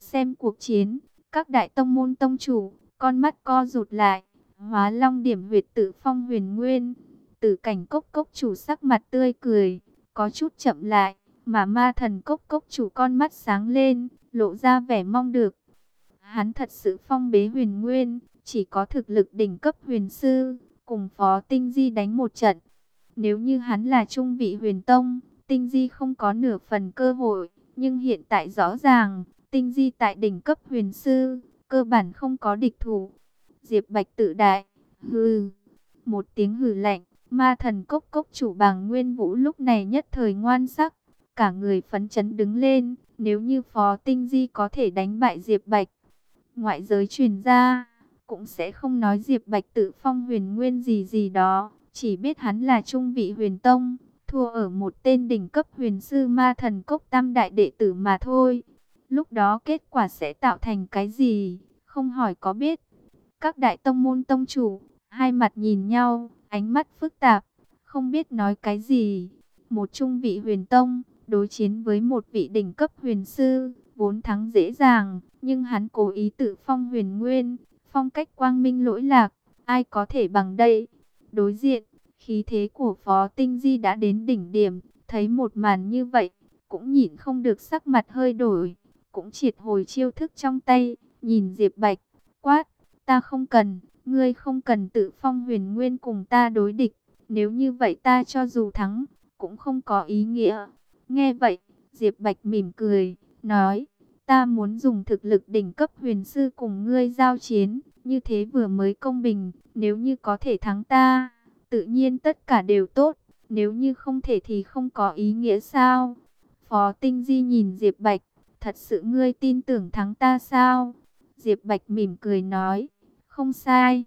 Xem cuộc chiến, các đại tông môn tông chủ, con mắt co rụt lại. Hóa Long điểm huyệt tự phong huyền nguyên. Tử Cảnh cốc cốc chủ sắc mặt tươi cười, có chút chậm lại, mà Ma Thần cốc cốc chủ con mắt sáng lên, lộ ra vẻ mong được. Hắn thật sự phong bế huyền nguyên, chỉ có thực lực đỉnh cấp huyền sư, cùng Phó Tinh Di đánh một trận. Nếu như hắn là trung vị huyền tông, Tinh Di không có nửa phần cơ hội, nhưng hiện tại rõ ràng, Tinh Di tại đỉnh cấp huyền sư, cơ bản không có địch thủ. Diệp Bạch tự đại, hừ, một tiếng hừ lạnh, Ma Thần cốc cốc chủ Bàng Nguyên Vũ lúc này nhất thời ngoan sắc, cả người phấn chấn đứng lên, nếu như Phó Tinh Di có thể đánh bại Diệp Bạch, ngoại giới truyền ra, cũng sẽ không nói Diệp Bạch tự phong huyền nguyên gì gì đó, chỉ biết hắn là trung vị huyền tông, thua ở một tên đỉnh cấp huyền sư Ma Thần cốc tam đại đệ tử mà thôi. Lúc đó kết quả sẽ tạo thành cái gì, không hỏi có biết. Các đại tông môn tông chủ, hai mặt nhìn nhau, ánh mắt phức tạp, không biết nói cái gì. Một trung vị huyền tông, đối chiến với một vị đỉnh cấp huyền sư, vốn thắng dễ dàng, nhưng hắn cố ý tự phong huyền nguyên, phong cách quang minh lỗi lạc, ai có thể bằng đây. Đối diện, khí thế của Phó Tinh Di đã đến đỉnh điểm, thấy một màn như vậy, cũng nhịn không được sắc mặt hơi đổi, cũng triệt hồi chiêu thức trong tay, nhìn Diệp Bạch, quát, ta không cần, ngươi không cần tự phong huyền nguyên cùng ta đối địch, nếu như vậy ta cho dù thắng, cũng không có ý nghĩa. Nghe vậy, Diệp Bạch mỉm cười, nói, ta muốn dùng thực lực đỉnh cấp huyền sư cùng ngươi giao chiến, như thế vừa mới công bình, nếu như có thể thắng ta, tự nhiên tất cả đều tốt, nếu như không thể thì không có ý nghĩa sao? Phó Tinh Di nhìn Diệp Bạch, thật sự ngươi tin tưởng thắng ta sao? Diệp Bạch mỉm cười nói, không sai.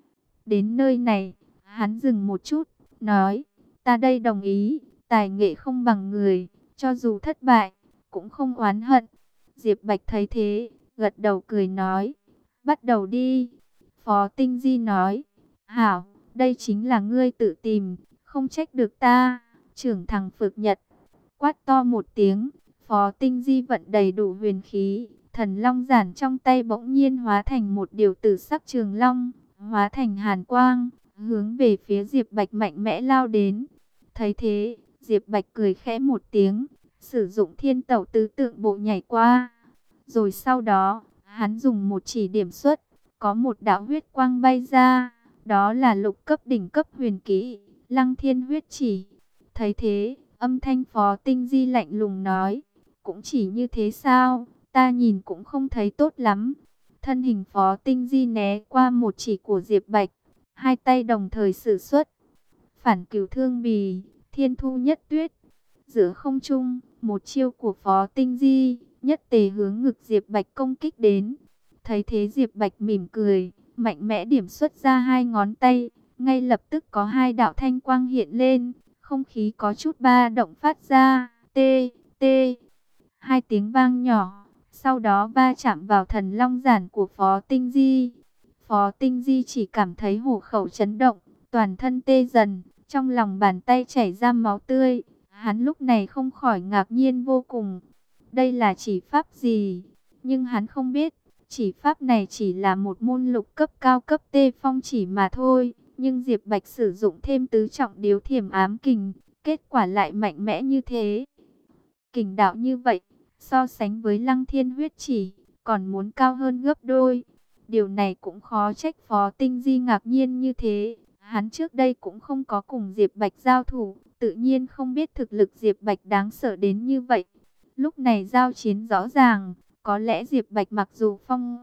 Đến nơi này, hắn dừng một chút, nói, ta đây đồng ý, tài nghệ không bằng người, cho dù thất bại, cũng không oán hận. Diệp Bạch thấy thế, gật đầu cười nói, bắt đầu đi. Phó Tinh Di nói, hảo, đây chính là ngươi tự tìm, không trách được ta. Trưởng thằng Phược Nhật, quát to một tiếng, Phó Tinh Di vận đầy đủ huyền khí, thần long giản trong tay bỗng nhiên hóa thành một điều tử sắc trường long, hóa thành hàn quang, hướng về phía Diệp Bạch mạnh mẽ lao đến. Thấy thế, Diệp Bạch cười khẽ một tiếng, sử dụng thiên tẩu tứ tượng bộ nhảy qua. Rồi sau đó, hắn dùng một chỉ điểm xuất, có một đạo huyết quang bay ra, đó là lục cấp đỉnh cấp huyền kỹ, Lăng Thiên huyết chỉ. Thấy thế, âm thanh Phó Tinh Di lạnh lùng nói, cũng chỉ như thế sao, ta nhìn cũng không thấy tốt lắm. Thân hình Phó Tinh Di né qua một chỉ của Diệp Bạch, hai tay đồng thời sử xuất. Phản Cửu Thương Bì, Thiên Thu Nhất Tuyết. Giữa không trung, một chiêu của Phó Tinh Di, nhất tề hướng ngực Diệp Bạch công kích đến. Thấy thế Diệp Bạch mỉm cười, mạnh mẽ điểm xuất ra hai ngón tay, ngay lập tức có hai đạo thanh quang hiện lên, không khí có chút ba động phát ra, tê, tê. Hai tiếng vang nhỏ, sau đó va chạm vào thần long giản của Phó Tinh Di. Phó Tinh Di chỉ cảm thấy hổ khẩu chấn động, toàn thân tê dần, trong lòng bàn tay chảy ra máu tươi. Hắn lúc này không khỏi ngạc nhiên vô cùng. Đây là chỉ pháp gì? Nhưng hắn không biết, chỉ pháp này chỉ là một môn lục cấp cao cấp tê phong chỉ mà thôi. Nhưng Diệp Bạch sử dụng thêm tứ trọng điếu thiểm ám kình, kết quả lại mạnh mẽ như thế. Kình đạo như vậy, so sánh với Lăng Thiên huyết chỉ, còn muốn cao hơn gấp đôi. Điều này cũng khó trách Phó Tinh Di ngạc nhiên như thế. Hắn trước đây cũng không có cùng Diệp Bạch giao thủ, tự nhiên không biết thực lực Diệp Bạch đáng sợ đến như vậy. Lúc này giao chiến rõ ràng, có lẽ Diệp Bạch mặc dù phong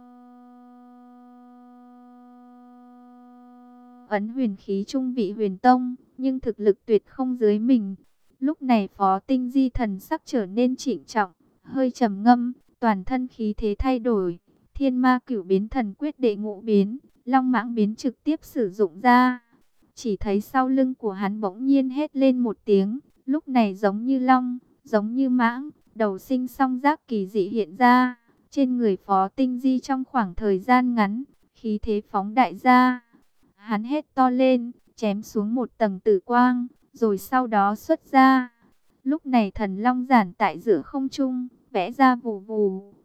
ấn huyền khí trung vị huyền tông, nhưng thực lực tuyệt không dưới mình. Lúc này Phó Tinh Di thần sắc trở nên trịnh trọng, hơi trầm ngâm, toàn thân khí thế thay đổi. Thiên Ma Cửu Biến Thần Quyết đệ ngũ biến, Long Mãng biến trực tiếp sử dụng ra. Chỉ thấy sau lưng của hắn bỗng nhiên hét lên một tiếng, lúc này giống như long, giống như mãng, đầu sinh song giác kỳ dị hiện ra. Trên người Phó Tinh Di trong khoảng thời gian ngắn, khí thế phóng đại ra. Hắn hét to lên, chém xuống một tầng tử quang, rồi sau đó xuất ra. Lúc này thần long giản tại giữa không trung, vẽ ra vù vù,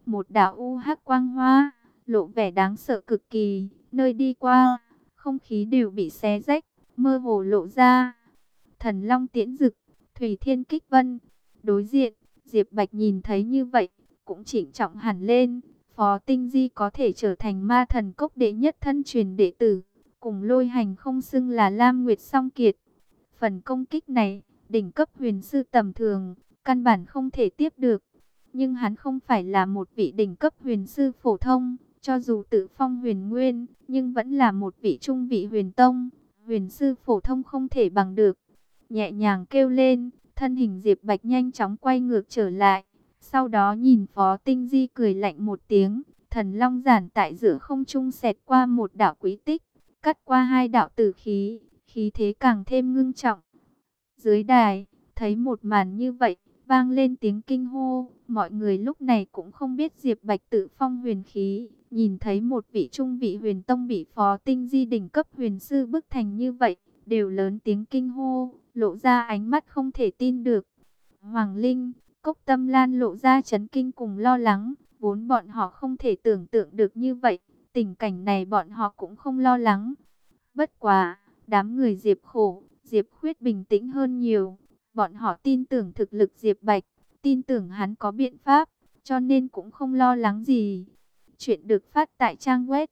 một đạo u hắc quang hoa, lộ vẻ đáng sợ cực kỳ, nơi đi qua, không khí đều bị xé rách, mơ hồ lộ ra. Thần Long Tiễn Dực, Thủy Thiên Kích Vân. Đối diện, Diệp Bạch nhìn thấy như vậy, cũng chỉnh trọng hẳn lên. Phó Tinh Di có thể trở thành Ma Thần Cốc đệ nhất thân truyền đệ tử, cùng Lôi Hành không xưng là Lam Nguyệt song kiệt. Phần công kích này, đỉnh cấp huyền sư tầm thường, căn bản không thể tiếp được. Nhưng hắn không phải là một vị đỉnh cấp huyền sư phổ thông, cho dù tự phong huyền nguyên, nhưng vẫn là một vị trung vị huyền tông. Huyền sư phổ thông không thể bằng được. Nhẹ nhàng kêu lên, thân hình Diệp Bạch nhanh chóng quay ngược trở lại. Sau đó nhìn Phó Tinh Di cười lạnh một tiếng, thần long giản tại giữa không trung xẹt qua một đạo quý tích, cắt qua hai đạo tử khí, khí thế càng thêm ngưng trọng. Dưới đài, thấy một màn như vậy, vang lên tiếng kinh hô, mọi người lúc này cũng không biết Diệp Bạch tự phong huyền khí, nhìn thấy một vị trung vị huyền tông bị Phó Tinh Di đỉnh cấp huyền sư bức thành như vậy, đều lớn tiếng kinh hô, lộ ra ánh mắt không thể tin được. Hoàng Linh, Cốc Tâm Lan lộ ra chấn kinh cùng lo lắng, vốn bọn họ không thể tưởng tượng được như vậy, tình cảnh này bọn họ cũng không lo lắng. Bất quá, đám người Diệp Khổ, Diệp Khuyết bình tĩnh hơn nhiều, bọn họ tin tưởng thực lực Diệp Bạch, tin tưởng hắn có biện pháp, cho nên cũng không lo lắng gì. Chuyện được phát tại trang web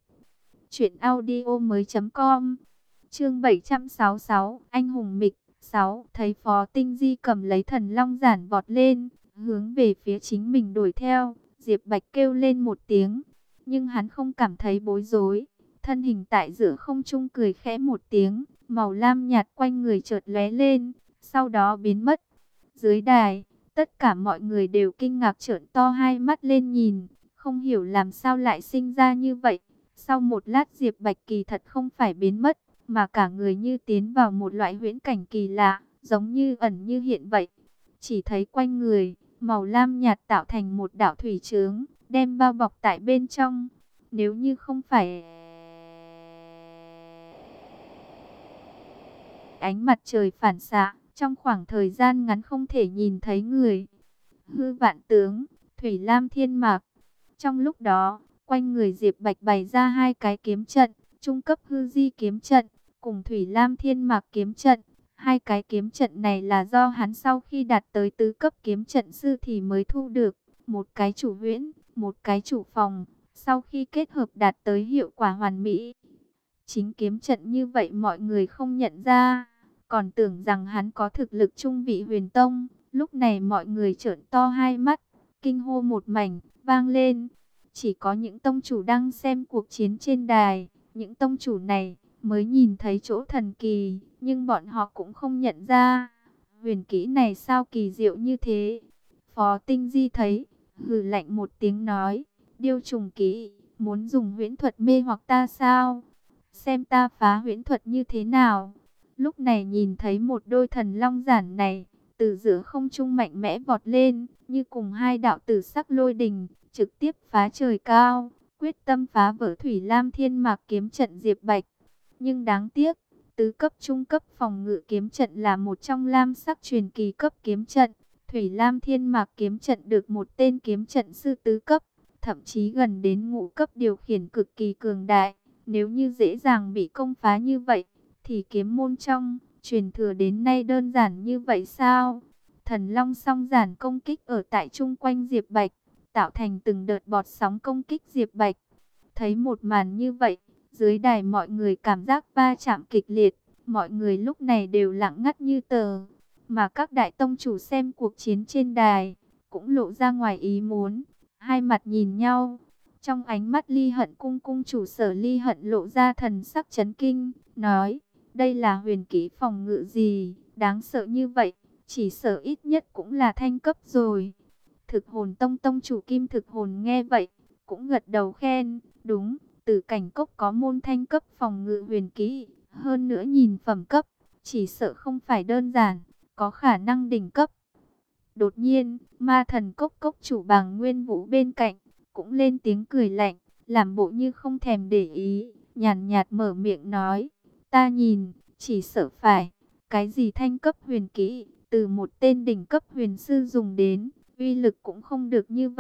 truyệnaudiomoi.com. Chương 766, anh hùng mịch 6, thấy Phó Tinh Di cầm lấy thần long giản vọt lên, hướng về phía chính mình đuổi theo, Diệp Bạch kêu lên một tiếng, nhưng hắn không cảm thấy bối rối, thân hình tại giữa không trung cười khẽ một tiếng, màu lam nhạt quanh người chợt lóe lên, sau đó biến mất. Dưới đài, tất cả mọi người đều kinh ngạc trợn to hai mắt lên nhìn, không hiểu làm sao lại sinh ra như vậy. Sau một lát Diệp Bạch kỳ thật không phải biến mất, mà cả người như tiến vào một loại huyễn cảnh kỳ lạ, giống như ẩn như hiện vậy. Chỉ thấy quanh người, màu lam nhạt tạo thành một đạo thủy chướng, đem bao bọc tại bên trong. Nếu như không phải ánh mặt trời phản xạ, trong khoảng thời gian ngắn không thể nhìn thấy người. Hư Vạn Tướng, Thủy Lam Thiên Mạc. Trong lúc đó, quanh người Diệp Bạch bày ra hai cái kiếm trận, trung cấp hư di kiếm trận, cùng Thủy Lam Thiên Mạc kiếm trận. Hai cái kiếm trận này là do hắn sau khi đạt tới tứ cấp kiếm trận sư thì mới thu được. Một cái chủ huyễn, một cái chủ phòng, sau khi kết hợp đạt tới hiệu quả hoàn mỹ. Chính kiếm trận như vậy mọi người không nhận ra, còn tưởng rằng hắn có thực lực trung vị huyền tông. Lúc này mọi người trợn to hai mắt, kinh hô một mảnh, vang lên. Chỉ có những tông chủ đang xem cuộc chiến trên đài, những tông chủ này mới nhìn thấy chỗ thần kỳ, nhưng bọn họ cũng không nhận ra. Huyền kỹ này sao kỳ diệu như thế? Phó Tinh Di thấy, hừ lạnh một tiếng nói, điêu trùng kỹ, muốn dùng huyễn thuật mê hoặc ta sao? Xem ta phá huyễn thuật như thế nào? Lúc này nhìn thấy một đôi thần long giản này, từ giữa không trung mạnh mẽ vọt lên, như cùng hai đạo tử sắc lôi đình, trực tiếp phá trời cao, quyết tâm phá vỡ Thủy Lam Thiên Mạc kiếm trận Diệp Bạch. Nhưng đáng tiếc, tứ cấp trung cấp phòng ngự kiếm trận là một trong lam sắc truyền kỳ cấp kiếm trận. Thủy Lam Thiên Mạc kiếm trận được một tên kiếm trận sư tứ cấp, thậm chí gần đến ngũ cấp điều khiển cực kỳ cường đại. Nếu như dễ dàng bị công phá như vậy, thì kiếm môn trong truyền thừa đến nay đơn giản như vậy sao? Thần Long song giản công kích ở tại chung quanh Diệp Bạch, tạo thành từng đợt bọt sóng công kích Diệp Bạch. Thấy một màn như vậy, dưới đài mọi người cảm giác va chạm kịch liệt, mọi người lúc này đều lặng ngắt như tờ. Mà các đại tông chủ xem cuộc chiến trên đài, cũng lộ ra ngoài ý muốn, hai mặt nhìn nhau. Trong ánh mắt Ly Hận cung cung chủ Sở Ly Hận lộ ra thần sắc chấn kinh, nói, đây là huyền kỹ phòng ngự gì, đáng sợ như vậy, chỉ sợ ít nhất cũng là thanh cấp rồi. Thực hồn tông tông chủ Kim Thực Hồn nghe vậy, cũng gật đầu khen, đúng, Tử Cảnh Cốc có môn thanh cấp phòng ngự huyền kỹ, hơn nữa nhìn phẩm cấp, chỉ sợ không phải đơn giản, có khả năng đỉnh cấp. Đột nhiên, Ma Thần Cốc cốc chủ Bàng Nguyên Vũ bên cạnh, cũng lên tiếng cười lạnh, làm bộ như không thèm để ý, nhàn nhạt mở miệng nói, ta nhìn, chỉ sợ phải, cái gì thanh cấp huyền kỹ, từ một tên đỉnh cấp huyền sư dùng đến, uy lực cũng không được như vậy,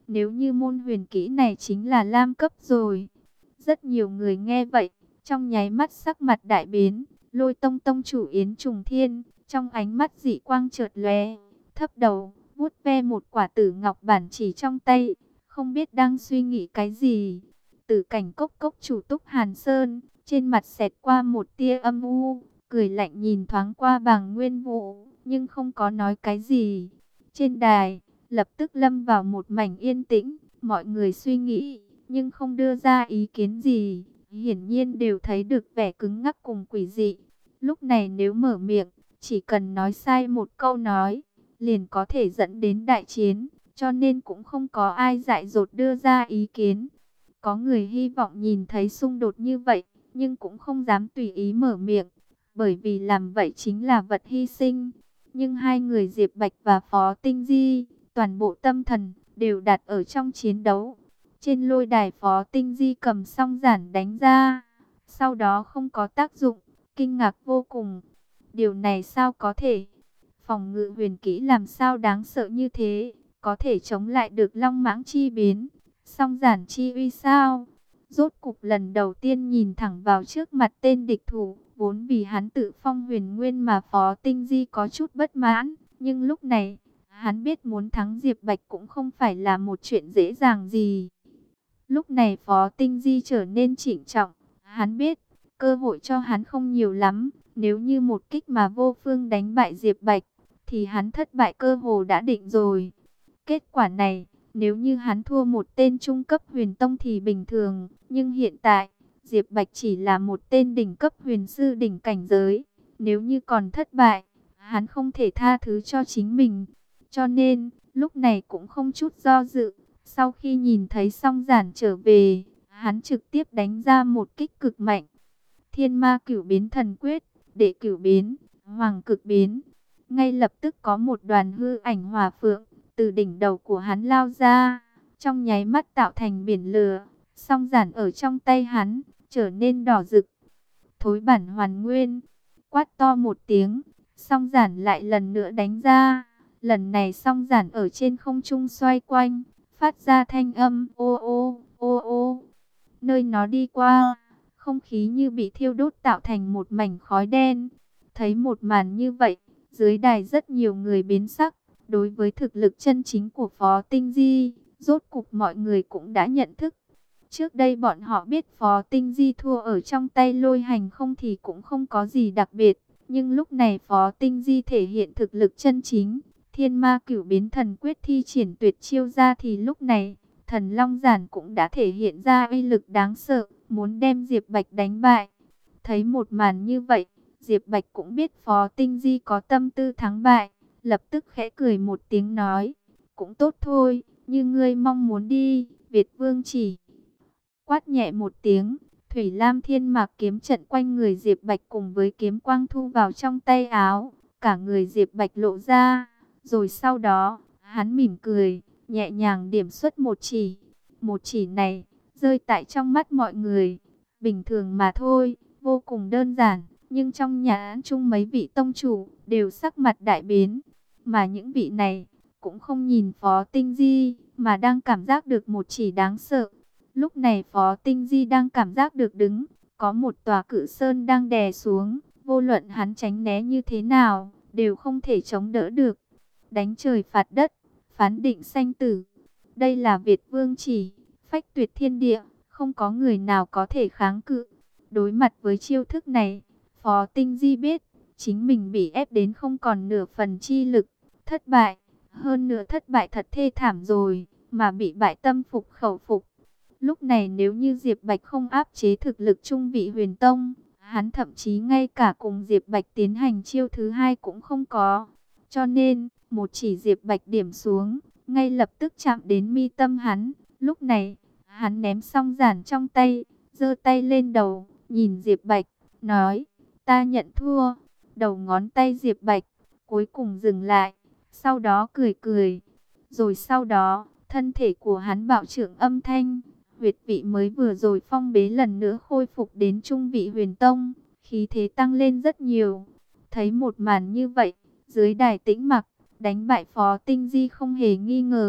Nếu như môn huyền kỹ này chính là lam cấp rồi. Rất nhiều người nghe vậy, trong nháy mắt sắc mặt đại biến. Lôi Tông tông chủ Yến Trùng Thiên, trong ánh mắt dị quang chợt lóe, thấp đầu, vuốt ve một quả tử ngọc bản chỉ trong tay, không biết đang suy nghĩ cái gì. Tử Cảnh cốc cốc chủ Túc Hàn Sơn, trên mặt xẹt qua một tia âm u, cười lạnh nhìn thoáng qua Bàng Nguyên Vũ, nhưng không có nói cái gì. Trên đài, lập tức lâm vào một mảnh yên tĩnh, mọi người suy nghĩ, nhưng không đưa ra ý kiến gì, hiển nhiên đều thấy được vẻ cứng ngắc cùng quỷ dị. Lúc này nếu mở miệng, chỉ cần nói sai một câu nói, liền có thể dẫn đến đại chiến, cho nên cũng không có ai dại dột đưa ra ý kiến. Có người hy vọng nhìn thấy xung đột như vậy, nhưng cũng không dám tùy ý mở miệng, bởi vì làm vậy chính là vật hy sinh. Nhưng hai người Diệp Bạch và Phó Tinh Di, toàn bộ tâm thần đều đặt ở trong chiến đấu. Trên lôi đài Phó Tinh Di cầm song giản đánh ra, sau đó không có tác dụng, kinh ngạc vô cùng. Điều này sao có thể? Phòng ngự huyền kỹ làm sao đáng sợ như thế, có thể chống lại được long mãng chi biến, song giản chi uy sao? Rốt cục lần đầu tiên nhìn thẳng vào trước mặt tên địch thủ, vốn vì hắn tự phong huyền nguyên mà Phó Tinh Di có chút bất mãn, nhưng lúc này, hắn biết muốn thắng Diệp Bạch cũng không phải là một chuyện dễ dàng gì. Lúc này Phó Tinh Di trở nên trịnh trọng, hắn biết, cơ hội cho hắn không nhiều lắm, nếu như một kích mà vô phương đánh bại Diệp Bạch, thì hắn thất bại cơ hồ đã định rồi. Kết quả này, nếu như hắn thua một tên trung cấp huyền tông thì bình thường, nhưng hiện tại, Diệp Bạch chỉ là một tên đỉnh cấp huyền sư đỉnh cảnh giới. Nếu như còn thất bại, hắn không thể tha thứ cho chính mình. Cho nên, lúc này cũng không chút do dự. Sau khi nhìn thấy song giản trở về, hắn trực tiếp đánh ra một kích cực mạnh. Thiên ma cửu biến thần quyết, đệ cửu biến, hoàng cực biến. Ngay lập tức có một đoàn hư ảnh hỏa phượng từ đỉnh đầu của hắn lao ra, trong nháy mắt tạo thành biển lửa. Song giản ở trong tay hắn trở nên đỏ rực. Thối bản hoàn nguyên, quát to một tiếng, song giản lại lần nữa đánh ra. Lần này song giản ở trên không trung xoay quanh, phát ra thanh âm ô ô ô ô. Nơi nó đi qua, không khí như bị thiêu đốt tạo thành một mảnh khói đen. Thấy một màn như vậy, dưới đài rất nhiều người biến sắc. Đối với thực lực chân chính của Phó Tinh Di, rốt cục mọi người cũng đã nhận thức. Trước đây bọn họ biết Phó Tinh Di thua ở trong tay Lôi Hành không thì cũng không có gì đặc biệt. Nhưng lúc này Phó Tinh Di thể hiện thực lực chân chính. Thiên ma cửu biến thần quyết thi triển tuyệt chiêu ra thì lúc này, thần Long Giản cũng đã thể hiện ra uy lực đáng sợ, muốn đem Diệp Bạch đánh bại. Thấy một màn như vậy, Diệp Bạch cũng biết Phó Tinh Di có tâm tư thắng bại, lập tức khẽ cười một tiếng nói, cũng tốt thôi, như ngươi mong muốn đi, Việt Vương chỉ. Quát nhẹ một tiếng, Thủy Lam Thiên Mạc kiếm trận quanh người Diệp Bạch cùng với kiếm quang thu vào trong tay áo, cả người Diệp Bạch lộ ra, rồi sau đó, hắn mỉm cười, nhẹ nhàng điểm xuất một chỉ. Một chỉ này, rơi tại trong mắt mọi người, bình thường mà thôi, vô cùng đơn giản, nhưng trong nhà án chung mấy vị tông chủ, đều sắc mặt đại biến. Mà những vị này, cũng không nhìn Phó Tinh Di, mà đang cảm giác được một chỉ đáng sợ. Lúc này Phó Tinh Di đang cảm giác được đứng, có một tòa cự sơn đang đè xuống, vô luận hắn tránh né như thế nào, đều không thể chống đỡ được. Đánh trời phạt đất, phán định sanh tử. Đây là Việt Vương chỉ, phách tuyệt thiên địa, không có người nào có thể kháng cự. Đối mặt với chiêu thức này, Phó Tinh Di biết, chính mình bị ép đến không còn nửa phần chi lực, thất bại. Hơn nữa thất bại thật thê thảm rồi, mà bị bại tâm phục khẩu phục. Lúc này nếu như Diệp Bạch không áp chế thực lực trung vị huyền tông, hắn thậm chí ngay cả cùng Diệp Bạch tiến hành chiêu thứ hai cũng không có. Cho nên, một chỉ Diệp Bạch điểm xuống, ngay lập tức chạm đến mi tâm hắn. Lúc này, hắn ném xong giản trong tay, giơ tay lên đầu, nhìn Diệp Bạch, nói, ta nhận thua. Đầu ngón tay Diệp Bạch, cuối cùng dừng lại, sau đó cười cười. Rồi sau đó, thân thể của hắn bạo trưởng âm thanh, huyệt vị mới vừa rồi phong bế lần nữa khôi phục đến trung vị huyền tông, khí thế tăng lên rất nhiều. Thấy một màn như vậy, dưới đài tĩnh mặc, đánh bại Phó Tinh Di không hề nghi ngờ,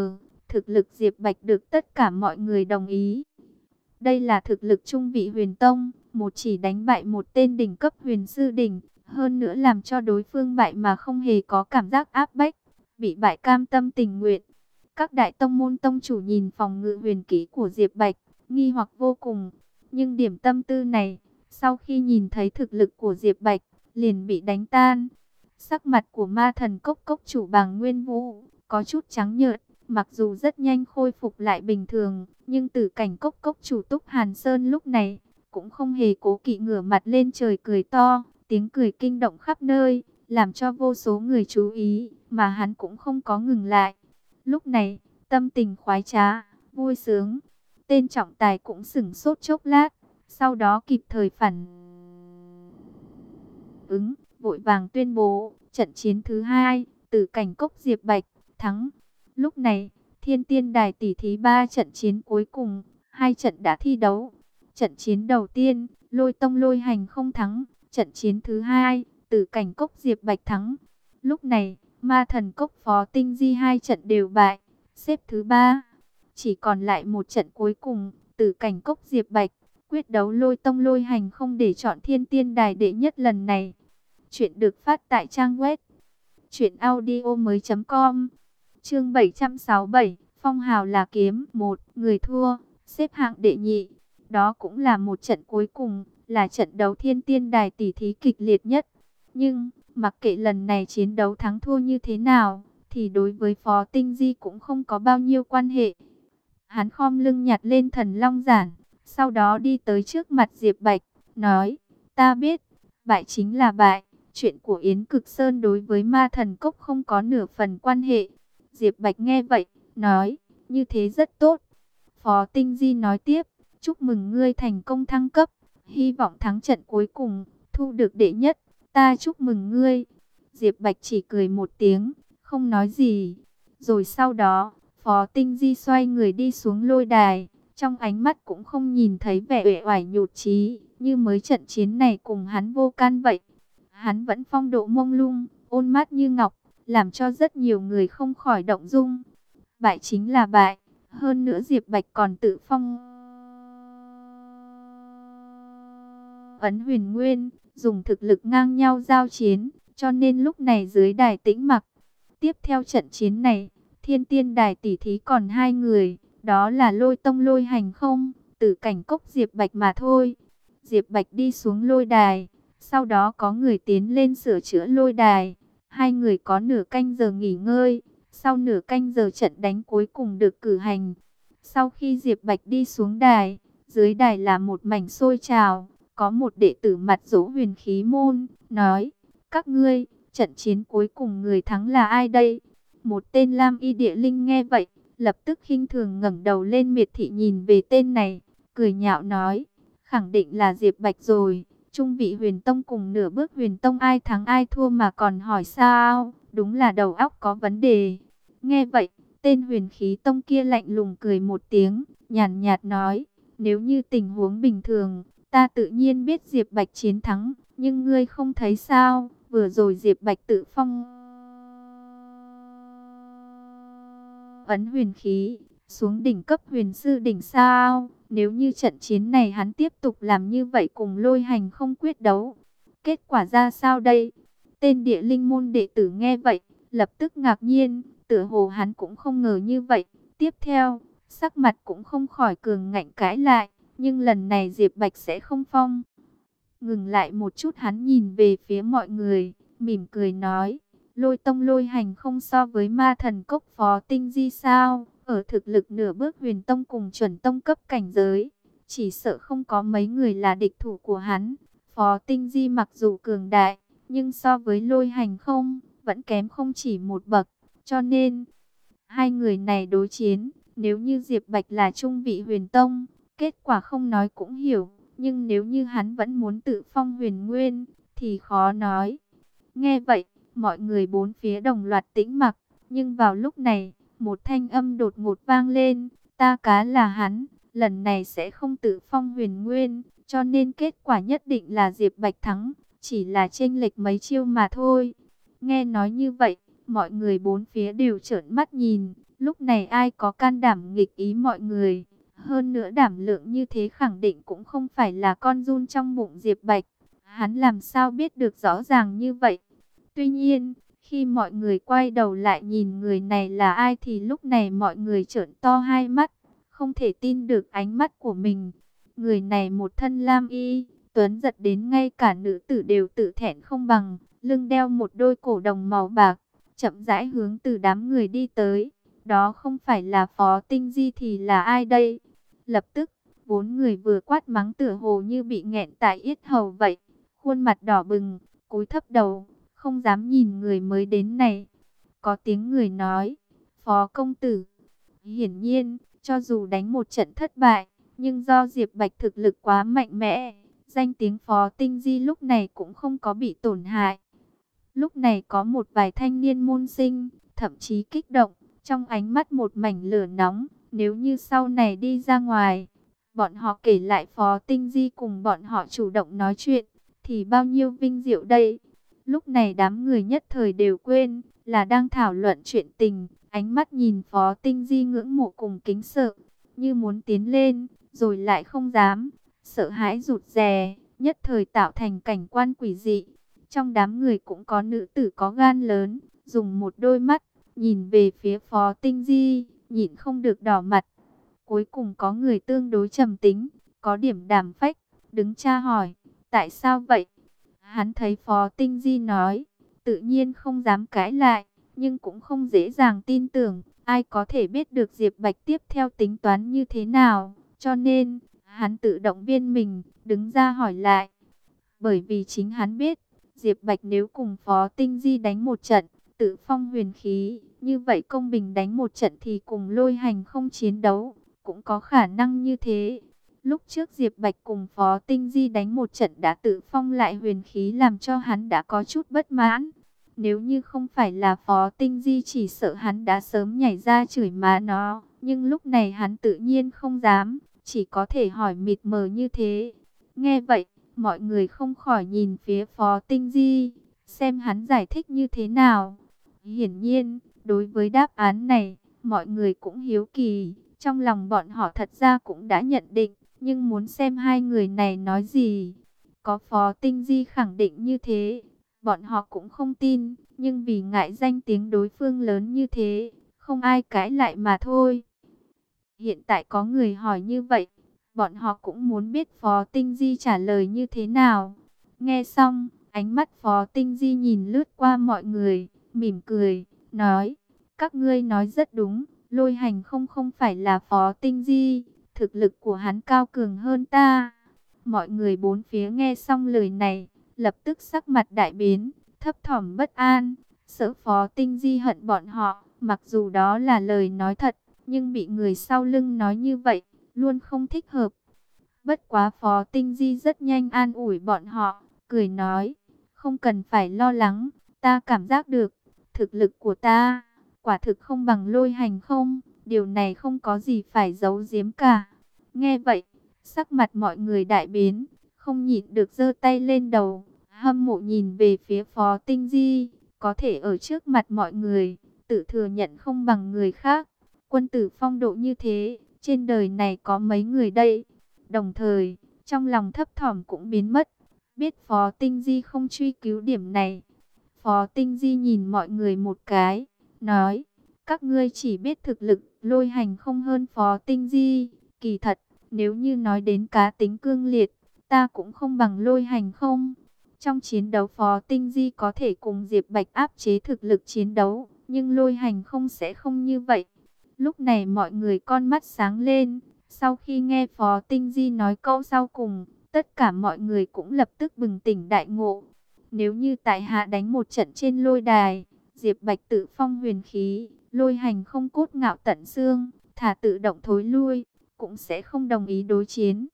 Thực lực Diệp Bạch được tất cả mọi người đồng ý. Đây là thực lực trung vị huyền tông, một chỉ đánh bại một tên đỉnh cấp huyền sư đỉnh, hơn nữa làm cho đối phương bại mà không hề có cảm giác áp bách, bị bại cam tâm tình nguyện. Các đại tông môn tông chủ nhìn phòng ngự huyền kỹ của Diệp Bạch, nghi hoặc vô cùng, nhưng điểm tâm tư này, sau khi nhìn thấy thực lực của Diệp Bạch, liền bị đánh tan. Sắc mặt của ma thần cốc cốc chủ Bàng Nguyên Vũ có chút trắng nhợt, mặc dù rất nhanh khôi phục lại bình thường, nhưng Tử Cảnh cốc cốc chủ Túc Hàn Sơn lúc này cũng không hề cố kỵ, ngửa mặt lên trời cười to, tiếng cười kinh động khắp nơi, làm cho vô số người chú ý, mà hắn cũng không có ngừng lại. Lúc này, tâm tình khoái trá, vui sướng, tên trọng tài cũng sửng sốt chốc lát, sau đó kịp thời phản ứng, vội vàng tuyên bố, trận chiến thứ 2, Tử Cảnh cốc Diệp Bạch thắng. Lúc này, Thiên Tiên Đài tỉ thí 3 trận chiến cuối cùng, 2 trận đã thi đấu. Trận chiến đầu tiên, Lôi Tông Lôi Hành không thắng, trận chiến thứ 2, Tử Cảnh cốc Diệp Bạch thắng. Lúc này, Ma Thần cốc Phó Tinh Di 2 trận đều bại, xếp thứ 3. Chỉ còn lại một trận cuối cùng, Tử Cảnh cốc Diệp Bạch quyết đấu Lôi Tông Lôi Hành không để chọn Thiên Tiên Đài đệ nhất lần này. Chuyện được phát tại trang web truyệnaudiomoi.com. Chương 767, phong hào là kiếm. 1, người thua, xếp hạng đệ nhị. Đó cũng là một trận cuối cùng, là trận đấu Thiên Tiên Đài tỉ thí kịch liệt nhất. Nhưng, mặc kệ lần này chiến đấu thắng thua như thế nào, thì đối với Phó Tinh Di cũng không có bao nhiêu quan hệ. Hắn khom lưng nhặt lên thần long giản, sau đó đi tới trước mặt Diệp Bạch, nói, ta biết, bại chính là bại. Chuyện của Yến Cực Sơn đối với Ma Thần Cốc không có nửa phần quan hệ. Diệp Bạch nghe vậy, nói, như thế rất tốt. Phó Tinh Di nói tiếp, chúc mừng ngươi thành công thăng cấp, hy vọng thắng trận cuối cùng, thu được đệ nhất, ta chúc mừng ngươi. Diệp Bạch chỉ cười một tiếng, không nói gì. Rồi sau đó, Phó Tinh Di xoay người đi xuống lôi đài, trong ánh mắt cũng không nhìn thấy vẻ uể oải nhụt chí, như mới trận chiến này cùng hắn vô can vậy. Hắn vẫn phong độ mông lung, ôn mát như ngọc, làm cho rất nhiều người không khỏi động dung. Bại chính là bại, hơn nữa Diệp Bạch còn tự phong ấn Huyền Nguyên, dùng thực lực ngang nhau giao chiến, cho nên lúc này dưới đài tĩnh mặc. Tiếp theo trận chiến này, Thiên Tiên Đài tỉ thí còn 2 người, đó là Lôi Tông Lôi Hành không, Tử Cảnh cốc Diệp Bạch mà thôi. Diệp Bạch đi xuống lôi đài, sau đó có người tiến lên sửa chữa lôi đài. 2 người có nửa canh giờ nghỉ ngơi, sau nửa canh giờ trận đánh cuối cùng được cử hành. Sau khi Diệp Bạch đi xuống đài, dưới đài là một mảnh sôi trào, có một đệ tử mặt dỗ Huyền Khí môn, nói, các ngươi, trận chiến cuối cùng người thắng là ai đây? Một tên Lam Y Địa Linh nghe vậy, lập tức khinh thường ngẩng đầu lên miệt thị nhìn về tên này, cười nhạo nói, khẳng định là Diệp Bạch rồi. Trung vị huyền tông cùng nửa bước huyền tông ai thắng ai thua mà còn hỏi sao, đúng là đầu óc có vấn đề. Nghe vậy, tên Huyền Khí tông kia lạnh lùng cười một tiếng, nhàn nhạt nói, nếu như tình huống bình thường, ta tự nhiên biết Diệp Bạch chiến thắng, nhưng ngươi không thấy sao, vừa rồi Diệp Bạch tự phong ấn huyền khí, xuống đỉnh cấp huyền sư đỉnh sao. Nếu như trận chiến này hắn tiếp tục làm như vậy cùng Lôi Hành không quyết đấu, kết quả ra sao đây? Tên địa linh môn đệ tử nghe vậy, lập tức ngạc nhiên, tựa hồ hắn cũng không ngờ như vậy. Tiếp theo, sắc mặt cũng không khỏi cường ngạnh cãi lại, nhưng lần này Diệp Bạch sẽ không phong. Ngừng lại một chút, hắn nhìn về phía mọi người, mỉm cười nói, Lôi Tông Lôi Hành không so với Ma Thần cốc Phó Tinh Di sao? Ở thực lực nửa bước huyền tông cùng chuẩn tông cấp cảnh giới, chỉ sợ không có mấy người là địch thủ của hắn. Phó Tinh Di mặc dù cường đại, nhưng so với Lôi Hành không, vẫn kém không chỉ một bậc. Cho nên, 2 người này đối chiến, nếu như Diệp Bạch là trung vị huyền tông, kết quả không nói cũng hiểu. Nhưng nếu như hắn vẫn muốn tự phong huyền nguyên, thì khó nói. Nghe vậy, mọi người bốn phía đồng loạt tĩnh mặc. Nhưng vào lúc này, một thanh âm đột ngột vang lên, ta cá là hắn, lần này sẽ không tự phong huyền nguyên, cho nên kết quả nhất định là Diệp Bạch thắng, chỉ là chênh lệch mấy chiêu mà thôi. Nghe nói như vậy, mọi người bốn phía đều trợn mắt nhìn, Lúc này ai có can đảm nghịch ý mọi người. Hơn nữa đảm lượng như thế khẳng định cũng không phải là con giun trong bụng Diệp Bạch. Hắn làm sao biết được rõ ràng như vậy. Tuy nhiên, khi mọi người quay đầu lại nhìn người này là ai thì lúc này mọi người trợn to hai mắt, không thể tin được ánh mắt của mình. Người này một thân lam y, tuấn giật đến ngay cả nữ tử đều tự thẹn không bằng, lưng đeo một đôi cổ đồng màu bạc, chậm rãi hướng từ đám người đi tới. Đó không phải là Phó Tinh Di thì là ai đây? Lập tức, bốn người vừa quát mắng tựa hồ như bị nghẹn tại yết hầu vậy, khuôn mặt đỏ bừng, cúi thấp đầu, không dám nhìn người mới đến này. Có tiếng người nói, Phó công tử. Hiển nhiên, cho dù đánh một trận thất bại, nhưng do Diệp Bạch thực lực quá mạnh mẽ, danh tiếng Phó Tinh Di lúc này cũng không có bị tổn hại. Lúc này có một vài thanh niên môn sinh, thậm chí kích động, trong ánh mắt một mảnh lửa nóng. Nếu như sau này đi ra ngoài, bọn họ kể lại Phó Tinh Di cùng bọn họ chủ động nói chuyện, thì bao nhiêu vinh diệu đây. Lúc này đám người nhất thời đều quên là đang thảo luận chuyện tình, ánh mắt nhìn Phó Tinh Di ngưỡng mộ cùng kính sợ, như muốn tiến lên, rồi lại không dám, sợ hãi rụt rè, nhất thời tạo thành cảnh quan quỷ dị. Trong đám người cũng có nữ tử có gan lớn, dùng một đôi mắt nhìn về phía Phó Tinh Di, nhịn không được đỏ mặt. Cuối cùng có người tương đối trầm tính, có điểm đảm phách, đứng tra hỏi, tại sao vậy? Hắn thấy Phó Tinh Di nói, tự nhiên không dám cãi lại, nhưng cũng không dễ dàng tin tưởng, ai có thể biết được Diệp Bạch tiếp theo tính toán như thế nào, cho nên, hắn tự động viên mình, đứng ra hỏi lại. Bởi vì chính hắn biết, Diệp Bạch nếu cùng Phó Tinh Di đánh một trận, tự phong huyền khí, như vậy công bình đánh một trận thì cùng Lôi Hành không chiến đấu, cũng có khả năng như thế. Lúc trước Diệp Bạch cùng Phó Tinh Di đánh một trận đã tự phong lại huyền khí làm cho hắn đã có chút bất mãn. Nếu như không phải là Phó Tinh Di chỉ sợ hắn đã sớm nhảy ra chửi má nó, nhưng lúc này hắn tự nhiên không dám, chỉ có thể hỏi mịt mờ như thế. Nghe vậy, mọi người không khỏi nhìn phía Phó Tinh Di, xem hắn giải thích như thế nào. Hiển nhiên, đối với đáp án này, mọi người cũng hiếu kỳ. Trong lòng bọn họ thật ra cũng đã nhận định, nhưng muốn xem hai người này nói gì. Có Phó Tinh Di khẳng định như thế, bọn họ cũng không tin, nhưng vì ngại danh tiếng đối phương lớn như thế, không ai cãi lại mà thôi. Hiện tại có người hỏi như vậy, bọn họ cũng muốn biết Phó Tinh Di trả lời như thế nào. Nghe xong, ánh mắt Phó Tinh Di nhìn lướt qua mọi người, mỉm cười, nói, các ngươi nói rất đúng, Lôi Hành không phải là Phó Tinh Di, thực lực của hắn cao cường hơn ta. Mọi người bốn phía nghe xong lời này, lập tức sắc mặt đại biến, thấp thỏm bất an, sợ Phó Tinh Di hận bọn họ, mặc dù đó là lời nói thật, nhưng bị người sau lưng nói như vậy, luôn không thích hợp. Bất quá Phó Tinh Di rất nhanh an ủi bọn họ, cười nói, không cần phải lo lắng, ta cảm giác được, thực lực của ta, quả thực không bằng Lôi Hành không, điều này không có gì phải giấu giếm cả. Nghe vậy, sắc mặt mọi người đại biến, không nhịn được giơ tay lên đầu, hâm mộ nhìn về phía Phó Tinh Di, có thể ở trước mặt mọi người, tự thừa nhận không bằng người khác. Quân tử phong độ như thế, trên đời này có mấy người đây? Đồng thời, trong lòng thấp thỏm cũng biến mất. Biết Phó Tinh Di không truy cứu điểm này. Phó Tinh Di nhìn mọi người một cái, nói, các ngươi chỉ biết thực lực Lôi Hành không hơn Phó Tinh Di. Kỳ thật, nếu như nói đến cá tính cương liệt, ta cũng không bằng Lôi Hành không. Trong chiến đấu Phó Tinh Di có thể cùng Diệp Bạch áp chế thực lực chiến đấu, nhưng Lôi Hành không sẽ không như vậy. Lúc này mọi người con mắt sáng lên, sau khi nghe Phó Tinh Di nói câu sau cùng, tất cả mọi người cũng lập tức bừng tỉnh đại ngộ. Nếu như tại hạ đánh một trận trên lôi đài, Diệp Bạch tự phong huyền khí, Lôi Hành không cốt ngạo tận xương, thả tự động thối lui, cũng sẽ không đồng ý đối chiến.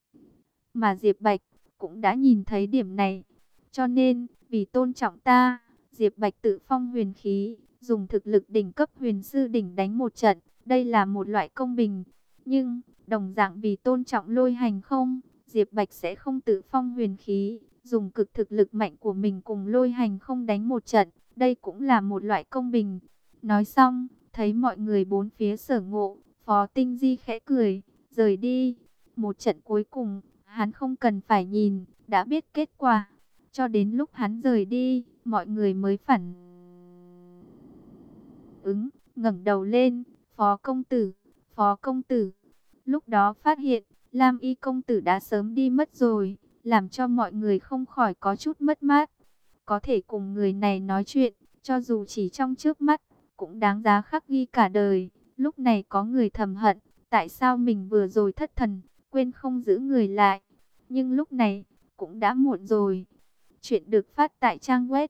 Mà Diệp Bạch cũng đã nhìn thấy điểm này, cho nên, vì tôn trọng ta, Diệp Bạch tự phong huyền khí, dùng thực lực đỉnh cấp huyền sư đỉnh đánh một trận, đây là một loại công bình. Nhưng, đồng dạng vì tôn trọng Lôi Hành không, Diệp Bạch sẽ không tự phong huyền khí, dùng cực thực lực mạnh của mình cùng Lôi Hành không đánh một trận, đây cũng là một loại công bình. Nói xong, Thấy mọi người bốn phía sở ngộ, Phó Tinh Di khẽ cười, rời đi. Một trận cuối cùng, hắn không cần phải nhìn, đã biết kết quả. Cho đến lúc hắn rời đi, mọi người mới phản ứng, ngẩng đầu lên, Phó công tử, Phó công tử. Lúc đó phát hiện, Lam Y công tử đã sớm đi mất rồi, làm cho mọi người không khỏi có chút mất mát. Có thể cùng người này nói chuyện, cho dù chỉ trong trước mắt, cũng đáng giá khắc ghi cả đời. Lúc này có người thầm hận, tại sao mình vừa rồi thất thần, quên không giữ người lại. Nhưng lúc này, cũng đã muộn rồi. Chuyện được phát tại trang web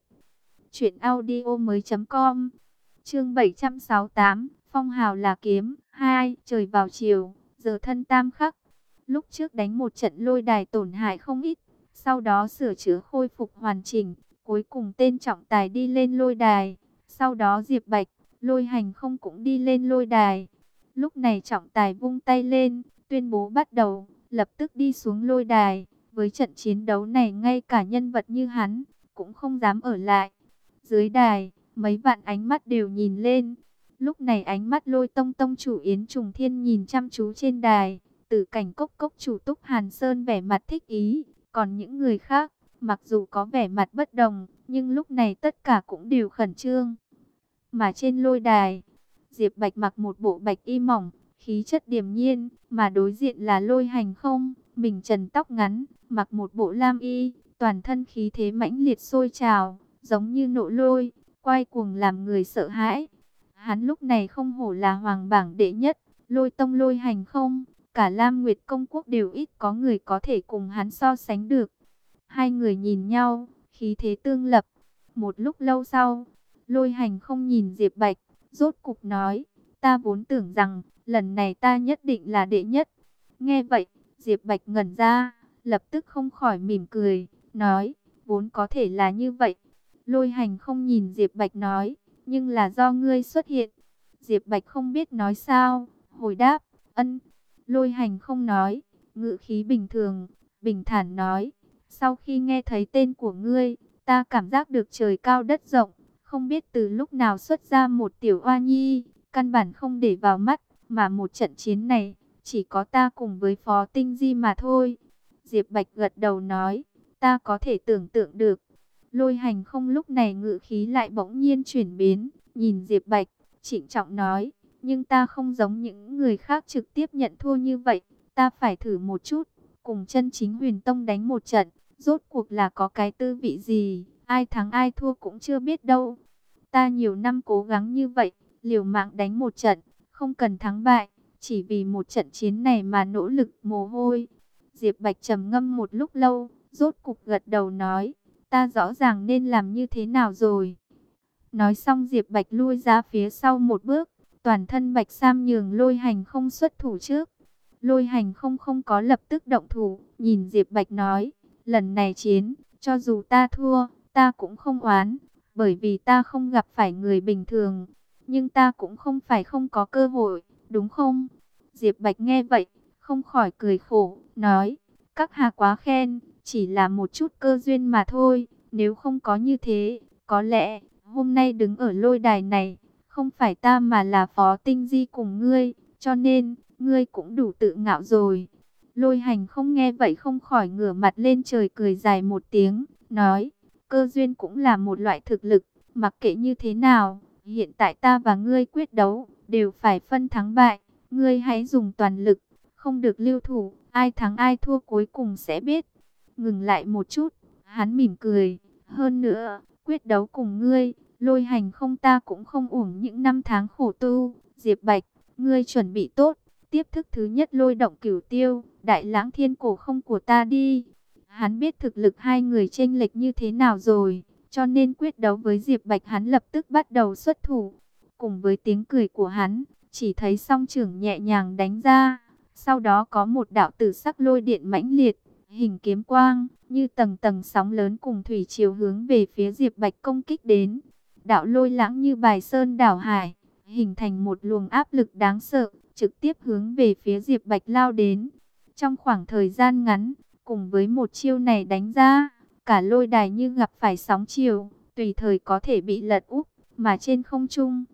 truyệnaudiomoi.com. Chương 768, phong hào là kiếm. 2, trời vào chiều, giờ thân tam khắc. Lúc trước đánh một trận lôi đài tổn hại không ít, sau đó sửa chữa khôi phục hoàn chỉnh, cuối cùng tên trọng tài đi lên lôi đài. Sau đó Diệp Bạch, Lôi Hành Không cũng đi lên lôi đài. Lúc này trọng tài vung tay lên, tuyên bố bắt đầu, lập tức đi xuống lôi đài. Với trận chiến đấu này ngay cả nhân vật như hắn, cũng không dám ở lại. Dưới đài, mấy vạn ánh mắt đều nhìn lên. Lúc này ánh mắt Lôi Tông tông chủ Yến Trùng Thiên nhìn chăm chú trên đài. Tử Cảnh Cốc cốc chủ Túc Hàn Sơn vẻ mặt thích ý. Còn những người khác, mặc dù có vẻ mặt bất đồng, nhưng lúc này tất cả cũng đều khẩn trương. Mà trên lôi đài, Diệp Bạch mặc một bộ bạch y mỏng, khí chất điềm nhiên, mà đối diện là Lôi Hành Không, mình trần tóc ngắn, mặc một bộ lam y, toàn thân khí thế mãnh liệt sôi trào, giống như nộ lôi, quay cuồng làm người sợ hãi. Hắn lúc này không hổ là hoàng bảng đệ nhất, Lôi Tông Lôi Hành Không, cả Lam Nguyệt Công Quốc đều ít có người có thể cùng hắn so sánh được. Hai người nhìn nhau, khí thế tương lập. Một lúc lâu sau, Lôi Hành Không nhìn Diệp Bạch, rốt cục nói, ta vốn tưởng rằng, lần này ta nhất định là đệ nhất. Nghe vậy, Diệp Bạch ngẩn ra, lập tức không khỏi mỉm cười, nói, vốn có thể là như vậy. Lôi Hành Không nhìn Diệp Bạch nói, nhưng là do ngươi xuất hiện. Diệp Bạch không biết nói sao, hồi đáp, ân. Lôi Hành Không nói, ngữ khí bình thường, bình thản nói, sau khi nghe thấy tên của ngươi, ta cảm giác được trời cao đất rộng, không biết từ lúc nào xuất ra một tiểu oa nhi, căn bản không để vào mắt, mà một trận chiến này, chỉ có ta cùng với Phó Tinh Di mà thôi. Diệp Bạch gật đầu nói, ta có thể tưởng tượng được. Lôi Hành Không lúc này ngữ khí lại bỗng nhiên chuyển biến, nhìn Diệp Bạch, trịnh trọng nói, nhưng ta không giống những người khác trực tiếp nhận thua như vậy, ta phải thử một chút, cùng chân chính Huyền Tông đánh một trận, rốt cuộc là có cái tư vị gì, ai thắng ai thua cũng chưa biết đâu. Ta nhiều năm cố gắng như vậy, liều mạng đánh một trận, không cần thắng bại, chỉ vì một trận chiến này mà nỗ lực mồ hôi. Diệp Bạch trầm ngâm một lúc lâu, rốt cục gật đầu nói, ta rõ ràng nên làm như thế nào rồi. Nói xong Diệp Bạch lui ra phía sau một bước, toàn thân Bạch Sam nhường Lôi Hành Không xuất thủ trước. Lôi Hành Không không có lập tức động thủ, nhìn Diệp Bạch nói, lần này chiến, cho dù ta thua, ta cũng không oán, bởi vì ta không gặp phải người bình thường, nhưng ta cũng không phải không có cơ hội, đúng không? Diệp Bạch nghe vậy, không khỏi cười khổ, nói, các hạ quá khen, chỉ là một chút cơ duyên mà thôi, nếu không có như thế, có lẽ, hôm nay đứng ở lôi đài này, không phải ta mà là Phó Tinh Di cùng ngươi, cho nên, ngươi cũng đủ tự ngạo rồi. Lôi Hành Không nghe vậy không khỏi ngửa mặt lên trời cười dài một tiếng, nói, cơ duyên cũng là một loại thực lực, mặc kệ như thế nào, hiện tại ta và ngươi quyết đấu, đều phải phân thắng bại, ngươi hãy dùng toàn lực, không được lưu thủ, ai thắng ai thua cuối cùng sẽ biết. Ngừng lại một chút, hắn mỉm cười, hơn nữa, quyết đấu cùng ngươi, Lôi Hành Không ta cũng không uổng những năm tháng khổ tu. Diệp Bạch, ngươi chuẩn bị tốt, tiếp thức thứ nhất lôi động cửu tiêu, đại lãng thiên cổ không của ta đi. Hắn biết thực lực hai người chênh lệch như thế nào rồi, cho nên quyết đấu với Diệp Bạch hắn lập tức bắt đầu xuất thủ. Cùng với tiếng cười của hắn, chỉ thấy song trưởng nhẹ nhàng đánh ra, sau đó có một đạo tử sắc lôi điện mãnh liệt, hình kiếm quang, như tầng tầng sóng lớn cùng thủy triều hướng về phía Diệp Bạch công kích đến. Đạo lôi lãng như bài sơn đảo hải, hình thành một luồng áp lực đáng sợ, trực tiếp hướng về phía Diệp Bạch lao đến. Trong khoảng thời gian ngắn, cùng với một chiêu này đánh ra, cả lôi đài như gặp phải sóng chiều, tùy thời có thể bị lật úp, mà trên không trung,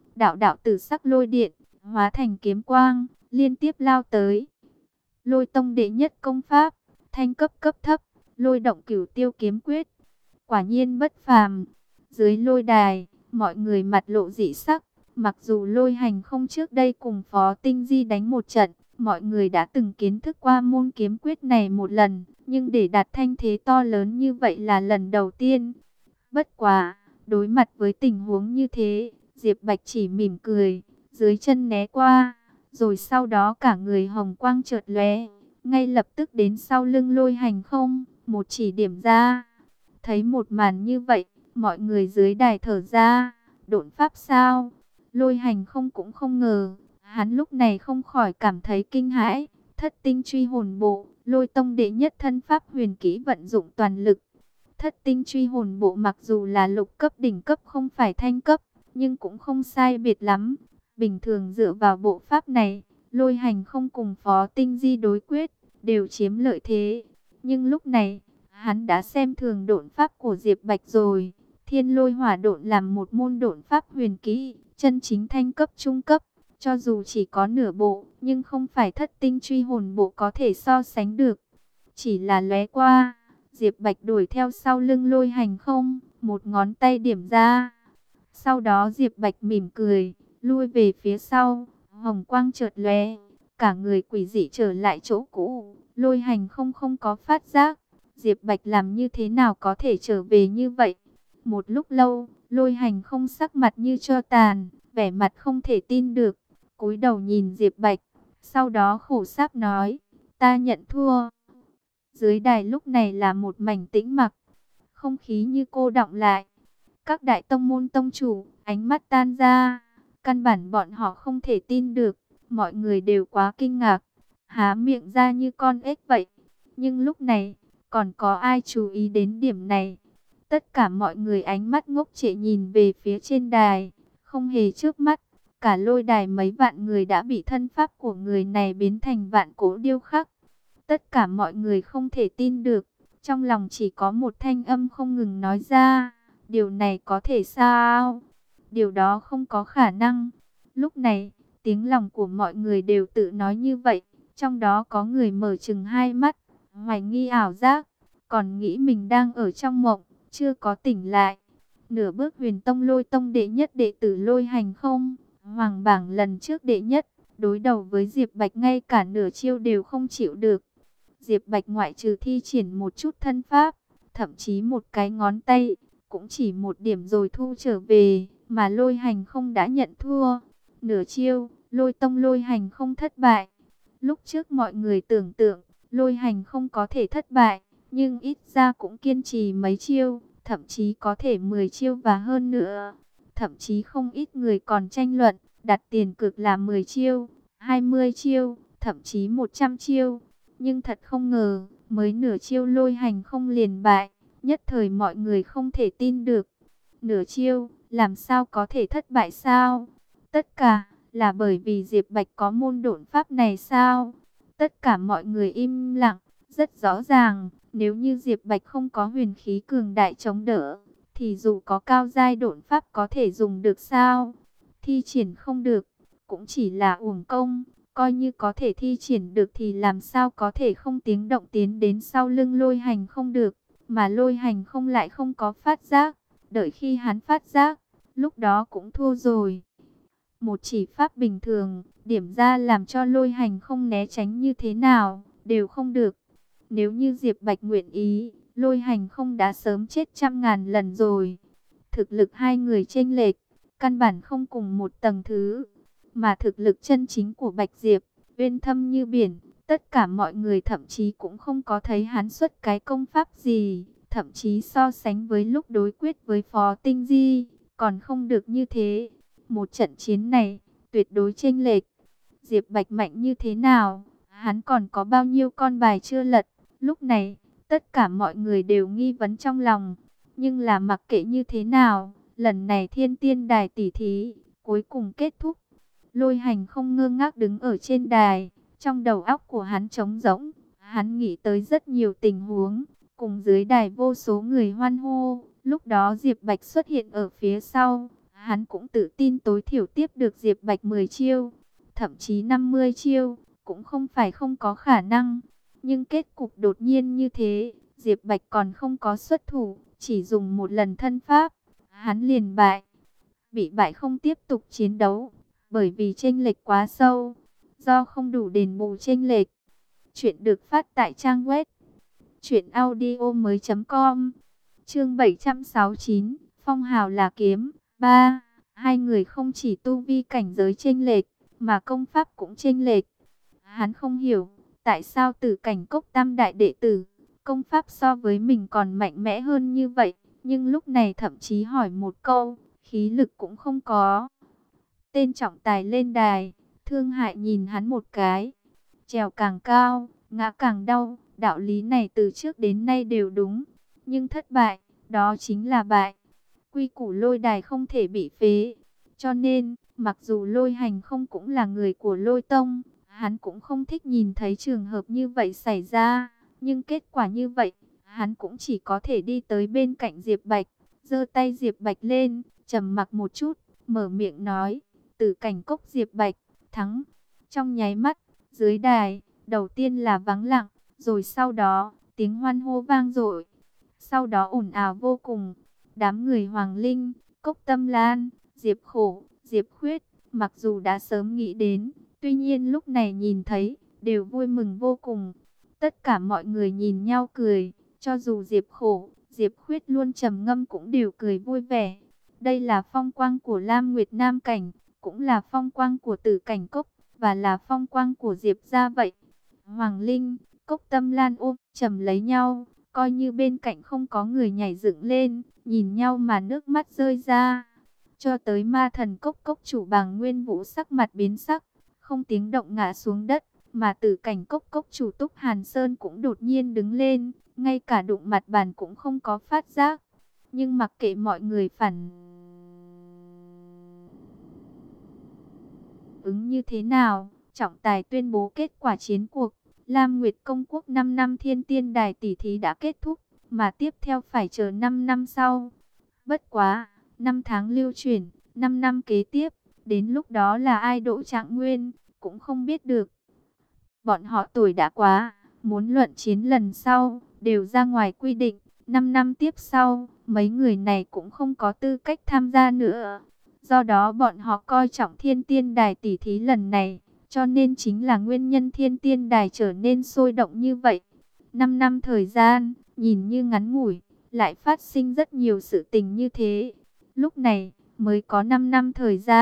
đạo đạo tử sắc lôi điện, hóa thành kiếm quang, liên tiếp lao tới. Lôi tông đệ nhất công pháp, thanh cấp cấp thấp, lôi động cửu tiêu kiếm quyết. Quả nhiên bất phàm. Dưới lôi đài, mọi người mặt lộ dị sắc. Mặc dù Lôi Hành không trước đây cùng Phó Tinh Di đánh một trận, mọi người đã từng kiến thức qua môn kiếm quyết này một lần, nhưng để đạt thanh thế to lớn như vậy là lần đầu tiên. Bất quá, đối mặt với tình huống như thế, Diệp Bạch chỉ mỉm cười, dưới chân né qua, rồi sau đó cả người hồng quang chợt lóe, ngay lập tức đến sau lưng Lôi Hành không, một chỉ điểm ra. Thấy một màn như vậy, mọi người dưới đài thở ra, độn pháp sao? Lôi Hành không cũng không ngờ, hắn lúc này không khỏi cảm thấy kinh hãi. Thất tinh truy hồn bộ, Lôi tông đệ nhất thân pháp huyền kỹ vận dụng toàn lực. Thất tinh truy hồn bộ mặc dù là lục cấp đỉnh cấp không phải thanh cấp, nhưng cũng không sai biệt lắm. Bình thường dựa vào bộ pháp này, Lôi Hành không cùng Phó Tinh Di đối quyết, đều chiếm lợi thế. Nhưng lúc này, hắn đã xem thường độn pháp của Diệp Bạch rồi. Thiên lôi hỏa độn làm một môn độn pháp huyền kỹ, chân chính thanh cấp trung cấp. Cho dù chỉ có nửa bộ, nhưng không phải thất tinh truy hồn bộ có thể so sánh được. Chỉ là lóe qua, Diệp Bạch đuổi theo sau lưng Lôi Hành không, một ngón tay điểm ra. Sau đó Diệp Bạch mỉm cười, lui về phía sau, hồng quang chợt lóe, cả người quỷ dị trở lại chỗ cũ. Lôi Hành không không có phát giác, Diệp Bạch làm như thế nào có thể trở về như vậy. Một lúc lâu, Lôi Hành không sắc mặt như tro tàn, vẻ mặt không thể tin được, cúi đầu nhìn Diệp Bạch, sau đó khổ sáp nói, ta nhận thua. Dưới đài lúc này là một mảnh tĩnh mặc, không khí như cô đọng lại. Các đại tông môn tông chủ, ánh mắt tan ra, căn bản bọn họ không thể tin được, mọi người đều quá kinh ngạc, há miệng ra như con ếch vậy. Nhưng lúc này, còn có ai chú ý đến điểm này? Tất cả mọi người ánh mắt ngốc trệ nhìn về phía trên đài, không hề chớp mắt. Cả lôi đài mấy vạn người đã bị thân pháp của người này biến thành vạn cố điêu khắc. Tất cả mọi người không thể tin được, trong lòng chỉ có một thanh âm không ngừng nói ra, điều này có thể sao? Điều đó không có khả năng. Lúc này, tiếng lòng của mọi người đều tự nói như vậy, trong đó có người mở trừng hai mắt, hoài nghi ảo giác, còn nghĩ mình đang ở trong mộng, chưa có tỉnh lại. Nửa bước Huyền Tông Lôi Tông đệ nhất đệ tử Lôi Hành không, hoàng bảng lần trước đệ nhất, đối đầu với Diệp Bạch ngay cả nửa chiêu đều không chịu được. Diệp Bạch ngoại trừ thi triển một chút thân pháp, thậm chí một cái ngón tay, cũng chỉ một điểm rồi thu trở về, mà Lôi Hành không đã nhận thua. Nửa chiêu, Lôi Tông Lôi Hành không thất bại. Lúc trước mọi người tưởng tượng, Lôi Hành không có thể thất bại, nhưng ít ra cũng kiên trì mấy chiêu, thậm chí có thể 10 chiêu và hơn nữa. Thậm chí không ít người còn tranh luận, đặt tiền cược là 10 chiêu, 20 chiêu, thậm chí 100 chiêu. Nhưng thật không ngờ, mới nửa chiêu Lôi Hành không liền bại, nhất thời mọi người không thể tin được. Nửa chiêu, làm sao có thể thất bại sao? Tất cả là bởi vì Diệp Bạch có môn độn pháp này sao? Tất cả mọi người im lặng, rất rõ ràng, nếu như Diệp Bạch không có huyền khí cường đại chống đỡ, thì dù có cao giai độn pháp có thể dùng được sao? Thi triển không được, cũng chỉ là uổng công. Coi như có thể thi triển được thì làm sao có thể không tiếng động tiến đến sau lưng Lôi Hành không được, mà Lôi Hành không lại không có phát giác, đợi khi hắn phát giác, lúc đó cũng thua rồi. Một chỉ pháp bình thường, điểm ra làm cho Lôi Hành không né tránh như thế nào, đều không được. Nếu như Diệp Bạch nguyện ý, Lôi Hành không đã sớm chết trăm ngàn lần rồi. Thực lực hai người chênh lệch, căn bản không cùng một tầng thứ. Mà thực lực chân chính của Bạch Diệp, uyên thâm như biển, tất cả mọi người thậm chí cũng không có thấy hắn xuất cái công pháp gì, thậm chí so sánh với lúc đối quyết với Phó Tinh Di, còn không được như thế. Một trận chiến này, tuyệt đối chênh lệch. Diệp Bạch mạnh như thế nào, hắn còn có bao nhiêu con bài chưa lật, lúc này, tất cả mọi người đều nghi vấn trong lòng. Nhưng là mặc kệ như thế nào, lần này Thiên Tiên Đài tỷ thí, cuối cùng kết thúc. Lôi Hành không ngơ ngác đứng ở trên đài, trong đầu óc của hắn trống rỗng, hắn nghĩ tới rất nhiều tình huống, cùng dưới đài vô số người hoan hô. Lúc đó Diệp Bạch xuất hiện ở phía sau, hắn cũng tự tin tối thiểu tiếp được Diệp Bạch 10 chiêu, thậm chí 50 chiêu, cũng không phải không có khả năng. Nhưng kết cục đột nhiên như thế, Diệp Bạch còn không có xuất thủ, chỉ dùng một lần thân pháp, hắn liền bại. Bị bại không tiếp tục chiến đấu, bởi vì chênh lệch quá sâu, do không đủ đền bù chênh lệch. Chuyện được phát tại trang web truyệnaudiomoi.com. Chương 769, phong hào là kiếm 3. Hai người không chỉ tu vi cảnh giới chênh lệch, mà công pháp cũng chênh lệch. Hắn không hiểu, tại sao Tử Cảnh Cốc tam đại đệ tử, công pháp so với mình còn mạnh mẽ hơn như vậy, nhưng lúc này thậm chí hỏi một câu, khí lực cũng không có. Tên trọng tài lên đài, thương hại nhìn hắn một cái. Trèo càng cao, ngã càng đau, đạo lý này từ trước đến nay đều đúng. Nhưng thất bại, đó chính là bại. Quy củ Lôi đài không thể bị phế. Cho nên, mặc dù Lôi Hành không cũng là người của Lôi Tông, hắn cũng không thích nhìn thấy trường hợp như vậy xảy ra. Nhưng kết quả như vậy, hắn cũng chỉ có thể đi tới bên cạnh Diệp Bạch, giơ tay Diệp Bạch lên, trầm mặc một chút, mở miệng nói, Tử Cảnh Cốc Diệp Bạch, thắng. Trong nháy mắt, dưới đài, đầu tiên là vắng lặng, rồi sau đó, tiếng hoan hô vang dội. Sau đó ồn ào vô cùng, đám người Hoàng Linh, Cốc Tâm Lan, Diệp Khổ, Diệp Khuyết, mặc dù đã sớm nghĩ đến, tuy nhiên lúc này nhìn thấy, đều vui mừng vô cùng. Tất cả mọi người nhìn nhau cười, cho dù Diệp Khổ, Diệp Khuyết luôn trầm ngâm cũng đều cười vui vẻ. Đây là phong quang của Lam Nguyệt Nam Cảnh, cũng là phong quang của Tử Cảnh Cốc, và là phong quang của Diệp gia vậy. Hoàng Linh, Cốc Tâm Lan ôm chầm lấy nhau, coi như bên cạnh không có người nhảy dựng lên, nhìn nhau mà nước mắt rơi ra. Cho tới Ma Thần Cốc cốc chủ Bàng Nguyên Vũ sắc mặt biến sắc, không tiếng động ngã xuống đất, mà Tử Cảnh Cốc cốc chủ Túc Hàn Sơn cũng đột nhiên đứng lên, ngay cả đụng mặt bàn cũng không có phát giác. Nhưng mặc kệ mọi người phản ứng như thế nào, trọng tài tuyên bố kết quả chiến cuộc. Lam Nguyệt Công Quốc 5 năm Thiên Tiên Đài tỷ thí đã kết thúc, mà tiếp theo phải chờ 5 năm sau. Bất quá, 5 tháng lưu chuyển, 5 năm kế tiếp, đến lúc đó là ai đỗ trạng nguyên, cũng không biết được. Bọn họ tuổi đã quá, muốn luận chiến lần sau, đều ra ngoài quy định. 5 năm tiếp sau, mấy người này cũng không có tư cách tham gia nữa. Do đó bọn họ coi trọng Thiên Tiên Đài tỷ thí lần này, cho nên chính là nguyên nhân Thiên Tiên Đài trở nên sôi động như vậy. 5 năm thời gian, nhìn như ngắn ngủi, lại phát sinh rất nhiều sự tình như thế. Lúc này, mới có 5 năm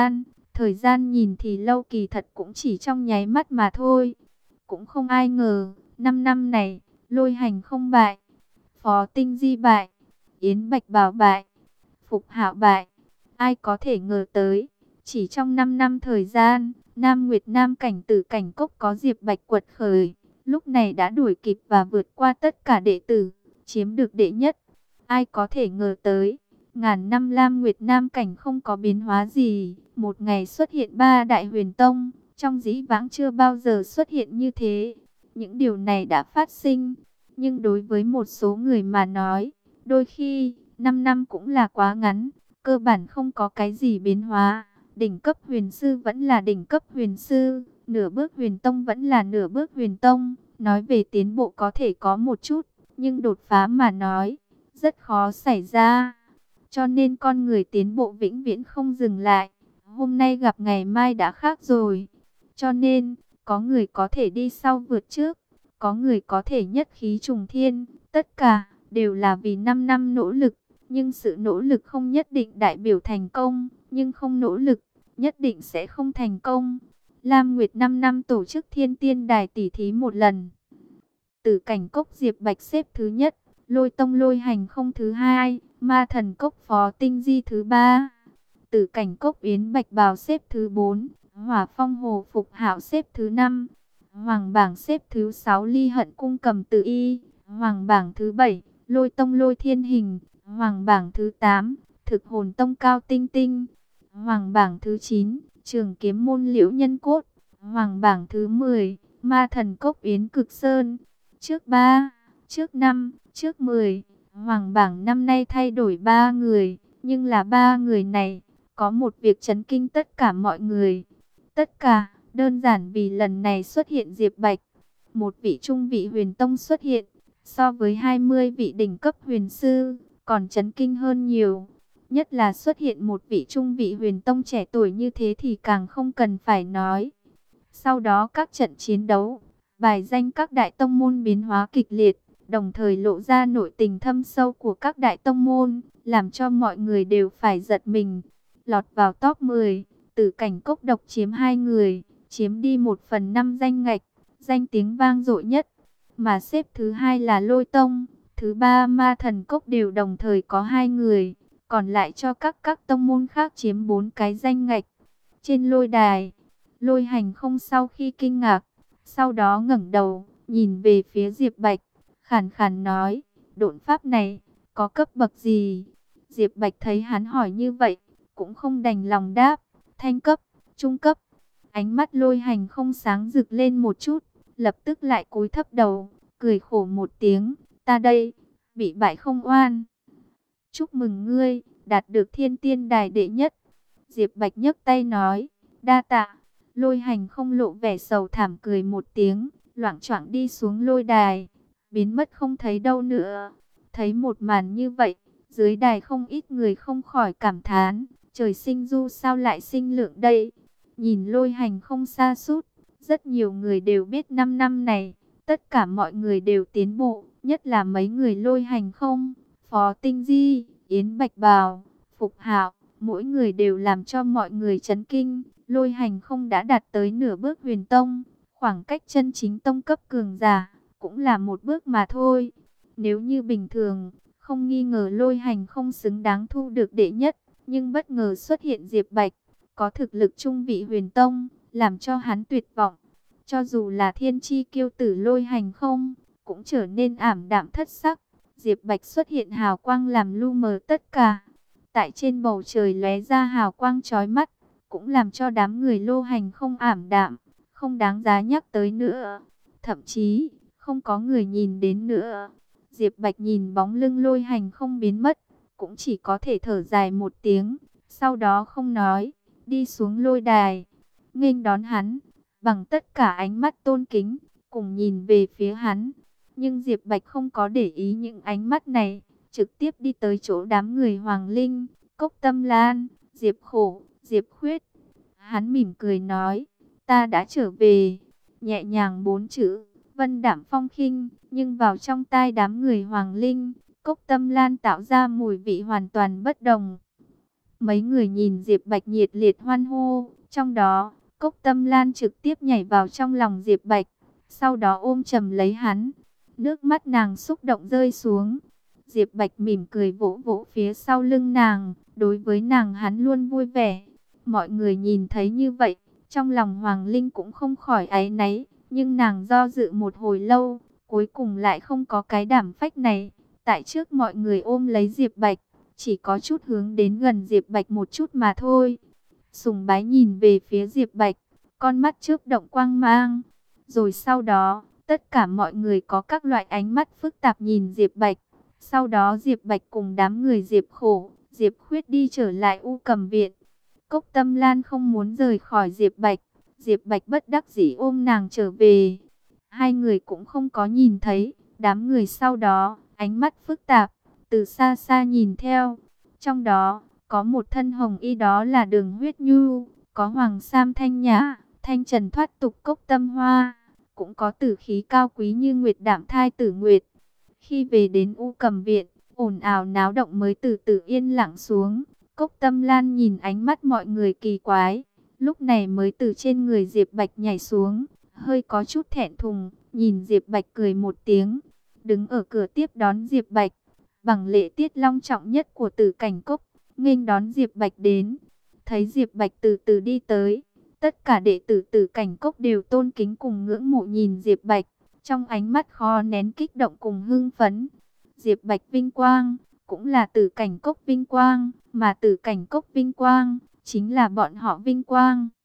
thời gian nhìn thì lâu kỳ thật cũng chỉ trong nháy mắt mà thôi. Cũng không ai ngờ, 5 năm này, Lôi Hành không bại, Phó Tinh Di bại, Yến Bạch Bảo bại, Phục Hạo bại. Ai có thể ngờ tới, chỉ trong 5 năm thời gian, Nam Nguyệt Nam Cảnh Tử Cảnh Cốc có Diệp Bạch quật khởi, lúc này đã đuổi kịp và vượt qua tất cả đệ tử, chiếm được đệ nhất. Ai có thể ngờ tới, ngàn năm Lam Nguyệt Nam Cảnh không có biến hóa gì, một ngày xuất hiện 3 đại huyền tông, trong dĩ vãng chưa bao giờ xuất hiện như thế. Những điều này đã phát sinh, nhưng đối với một số người mà nói, đôi khi 5 năm cũng là quá ngắn, cơ bản không có cái gì biến hóa. Đỉnh cấp huyền sư vẫn là đỉnh cấp huyền sư, nửa bước huyền tông vẫn là nửa bước huyền tông. Nói về tiến bộ có thể có một chút, nhưng đột phá mà nói, rất khó xảy ra. Cho nên con người tiến bộ vĩnh viễn không dừng lại. Hôm nay gặp ngày mai đã khác rồi. Cho nên, có người có thể đi sau vượt trước, có người có thể nhất khí trùng thiên. Tất cả đều là vì 5 năm nỗ lực. Nhưng sự nỗ lực không nhất định đại biểu thành công, nhưng không nỗ lực, nhất định sẽ không thành công. Lam Nguyệt 5 năm tổ chức Thiên Tiên Đài tỷ thí một lần. Tử Cảnh Cốc Diệp Bạch xếp thứ nhất, Lôi Tông Lôi Hành không thứ hai, Ma Thần Cốc Phó Tinh Di thứ ba. Tử Cảnh Cốc Yến Bạch Bào xếp thứ 4, Hỏa Phong Hồ Phục Hạo xếp thứ 5. Hoàng bảng xếp thứ 6 Ly Hận Cung Cầm Tử Y, Hoàng bảng thứ 7, Lôi Tông Lôi Thiên Hình, Hoàng bảng thứ 8, Thực Hồn Tông Cao Tinh Tinh, Hoàng bảng thứ 9, Trường Kiếm Môn Liễu Nhân Cốt, Hoàng bảng thứ 10, Ma Thần Cốc Yến Cực Sơn. Trước 3, trước 5, trước 10, Hoàng bảng năm nay thay đổi 3 người, nhưng là 3 người này có một việc chấn kinh tất cả mọi người. Tất cả, đơn giản vì lần này xuất hiện Diệp Bạch. Một vị trung vị huyền tông xuất hiện, so với 20 vị đỉnh cấp huyền sư, còn chấn kinh hơn nhiều. Nhất là xuất hiện một vị trung vị huyền tông trẻ tuổi như thế thì càng không cần phải nói. Sau đó các trận chiến đấu, bài danh các đại tông môn biến hóa kịch liệt, đồng thời lộ ra nội tình thâm sâu của các đại tông môn, làm cho mọi người đều phải giật mình. Lọt vào top 10, Tử Cảnh Cốc độc chiếm 2 người, chiếm đi 1/5 danh ngạch, danh tiếng vang dội nhất. Mà xếp thứ hai là Lôi Tông, thứ ba Ma Thần Cốc đều đồng thời có 2 người, còn lại cho các tông môn khác chiếm 4 cái danh ngạch. Trên lôi đài, Lôi Hành không sau khi kinh ngạc, sau đó ngẩng đầu, nhìn về phía Diệp Bạch, khàn khàn nói, độn pháp này, có cấp bậc gì? Diệp Bạch thấy hắn hỏi như vậy, cũng không đành lòng đáp, thanh cấp, trung cấp. Ánh mắt Lôi Hành không sáng rực lên một chút, lập tức lại cúi thấp đầu, cười khổ một tiếng, ta đây, bị bại không oan. Chúc mừng ngươi, đạt được thiên tiên đài đệ nhất. Diệp Bạch nhấc tay nói, đa tạ. Lôi Hành không lộ vẻ sầu thảm cười một tiếng, loạng choạng đi xuống lôi đài, biến mất không thấy đâu nữa. Thấy một màn như vậy, dưới đài không ít người không khỏi cảm thán, trời sinh du sao lại sinh lượng đây. Nhìn Lôi Hành không sa sút, rất nhiều người đều biết 5 năm này, tất cả mọi người đều tiến bộ, nhất là mấy người Lôi Hành không, Phó Tinh Di, Yến Bạch Bào, Phục Hạo, mỗi người đều làm cho mọi người chấn kinh. Lôi Hành không đã đạt tới nửa bước huyền tông, khoảng cách chân chính tông cấp cường giả, cũng là một bước mà thôi. Nếu như bình thường, không nghi ngờ Lôi Hành không xứng đáng thu được đệ nhất, nhưng bất ngờ xuất hiện Diệp Bạch, có thực lực trung vị huyền tông, làm cho hắn tuyệt vọng. Cho dù là thiên chi kiêu tử Lôi Hành không, cũng trở nên ảm đạm thất sắc. Diệp Bạch xuất hiện hào quang làm lu mờ tất cả. Tại trên bầu trời lóe ra hào quang chói mắt, cũng làm cho đám người Lô Hành không ảm đạm, không đáng giá nhắc tới nữa. Thậm chí, không có người nhìn đến nữa. Diệp Bạch nhìn bóng lưng Lôi Hành không biến mất, cũng chỉ có thể thở dài một tiếng, sau đó không nói, đi xuống lôi đài, nghênh đón hắn, bằng tất cả ánh mắt tôn kính, cùng nhìn về phía hắn. Nhưng Diệp Bạch không có để ý những ánh mắt này, trực tiếp đi tới chỗ đám người Hoàng Linh, Cốc Tâm Lan, Diệp Khổ, Diệp Khuyết. Hắn mỉm cười nói, ta đã trở về, nhẹ nhàng 4 chữ, vân đạm phong khinh, nhưng vào trong tai đám người Hoàng Linh, Cốc Tâm Lan tạo ra mùi vị hoàn toàn bất đồng. Mấy người nhìn Diệp Bạch nhiệt liệt hoan hô, trong đó, Cốc Tâm Lan trực tiếp nhảy vào trong lòng Diệp Bạch, sau đó ôm chầm lấy hắn. Nước mắt nàng xúc động rơi xuống. Diệp Bạch mỉm cười vỗ vỗ phía sau lưng nàng, đối với nàng hắn luôn vui vẻ. Mọi người nhìn thấy như vậy, trong lòng Hoàng Linh cũng không khỏi áy náy, nhưng nàng do dự một hồi lâu, cuối cùng lại không có cái đảm phách này. Tại trước mọi người ôm lấy Diệp Bạch, chỉ có chút hướng đến gần Diệp Bạch một chút mà thôi. Sùng bái nhìn về phía Diệp Bạch, con mắt chớp động quang mang. Rồi sau đó, tất cả mọi người có các loại ánh mắt phức tạp nhìn Diệp Bạch. Sau đó Diệp Bạch cùng đám người Diệp Khổ, Diệp Khuyết đi trở lại U Cầm Viện. Cốc Tâm Lan không muốn rời khỏi Diệp Bạch. Diệp Bạch bất đắc dĩ ôm nàng trở về. Hai người cũng không có nhìn thấy. Đám người sau đó, ánh mắt phức tạp, từ xa xa nhìn theo. Trong đó, có một thân hồng y đó là Đường Huyết Nhu, có Hoàng Sam Thanh Nhã, Thanh Trần thoát tục Cốc Tâm Hoa, cũng có tử khí cao quý như Nguyệt Đạm Thai Tử Nguyệt. Khi về đến U Cầm Viện, ồn ào náo động mới từ từ yên lặng xuống. Cốc Tâm Lan nhìn ánh mắt mọi người kỳ quái, lúc này mới từ trên người Diệp Bạch nhảy xuống, hơi có chút thẹn thùng, nhìn Diệp Bạch cười một tiếng, đứng ở cửa tiếp đón Diệp Bạch, bằng lễ tiết long trọng nhất của Tử Cảnh Cốc, nghênh đón Diệp Bạch đến. Thấy Diệp Bạch từ từ đi tới, tất cả đệ tử Tử Cảnh Cốc đều tôn kính cùng ngưỡng mộ nhìn Diệp Bạch, trong ánh mắt khó nén kích động cùng hưng phấn. Diệp Bạch vinh quang, cũng là Tử Cảnh Cốc vinh quang, mà Tử Cảnh Cốc vinh quang, chính là bọn họ vinh quang.